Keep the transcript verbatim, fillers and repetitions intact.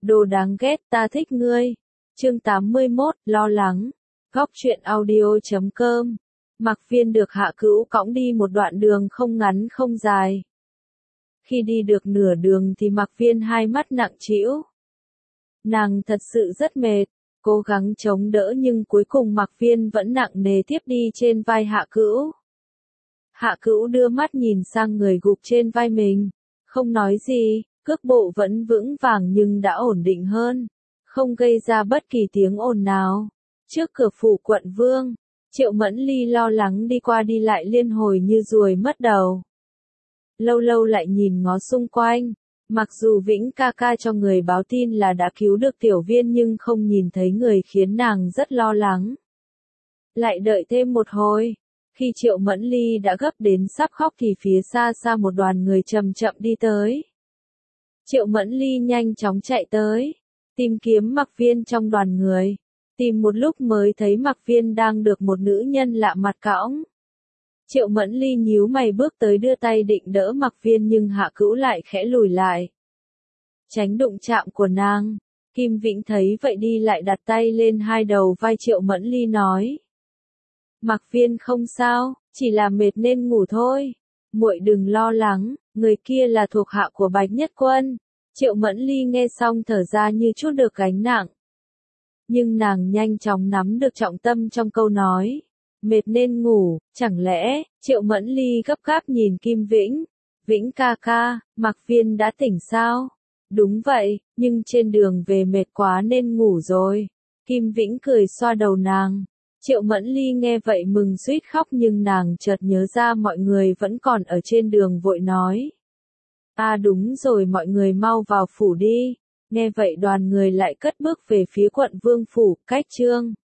Đồ đáng ghét, ta thích ngươi. Chương tám mươi mốt, lo lắng. Góc truyện audio chấm com. Mạc Viên được Hạ Cữu cõng đi một đoạn đường không ngắn không dài. Khi đi được nửa đường thì Mạc Viên hai mắt nặng trĩu. Nàng thật sự rất mệt, cố gắng chống đỡ nhưng cuối cùng Mạc Viên vẫn nặng nề tiếp đi trên vai Hạ Cữu. Hạ Cữu đưa mắt nhìn sang người gục trên vai mình, không nói gì, cước bộ vẫn vững vàng nhưng đã ổn định hơn, không gây ra bất kỳ tiếng ồn nào. Trước cửa phủ quận vương, Triệu Mẫn Ly lo lắng đi qua đi lại liên hồi như ruồi mất đầu. Lâu lâu lại nhìn ngó xung quanh, mặc dù Vĩnh ca ca cho người báo tin là đã cứu được Tiểu Viên nhưng không nhìn thấy người khiến nàng rất lo lắng. Lại đợi thêm một hồi, khi Triệu Mẫn Ly đã gấp đến sắp khóc thì phía xa xa một đoàn người chậm chậm đi tới. Triệu Mẫn Ly nhanh chóng chạy tới, tìm kiếm Mạc Viên trong đoàn người. Tìm một lúc mới thấy Mạc Viên đang được một nữ nhân lạ mặt cõng. Triệu Mẫn Ly nhíu mày bước tới đưa tay định đỡ Mạc Viên nhưng Hạ Cữu lại khẽ lùi lại, tránh đụng chạm của nàng. Kim Vĩnh thấy vậy đi lại đặt tay lên hai đầu vai Triệu Mẫn Ly nói: Mạc Viên không sao, chỉ là mệt nên ngủ thôi. Muội đừng lo lắng, người kia là thuộc hạ của Bạch Nhất Quân. Triệu Mẫn Ly nghe xong thở ra như chút được gánh nặng. Nhưng nàng nhanh chóng nắm được trọng tâm trong câu nói. Mệt nên ngủ, chẳng lẽ? Triệu Mẫn Ly gấp gáp nhìn Kim Vĩnh. Vĩnh ca ca, Mạc Viên đã tỉnh sao? Đúng vậy, nhưng trên đường về mệt quá nên ngủ rồi. Kim Vĩnh cười xoa đầu nàng. Triệu Mẫn Ly nghe vậy mừng suýt khóc nhưng nàng chợt nhớ ra mọi người vẫn còn ở trên đường vội nói: À đúng rồi, mọi người mau vào phủ đi. Nghe vậy đoàn người lại cất bước về phía quận vương phủ, cách chương.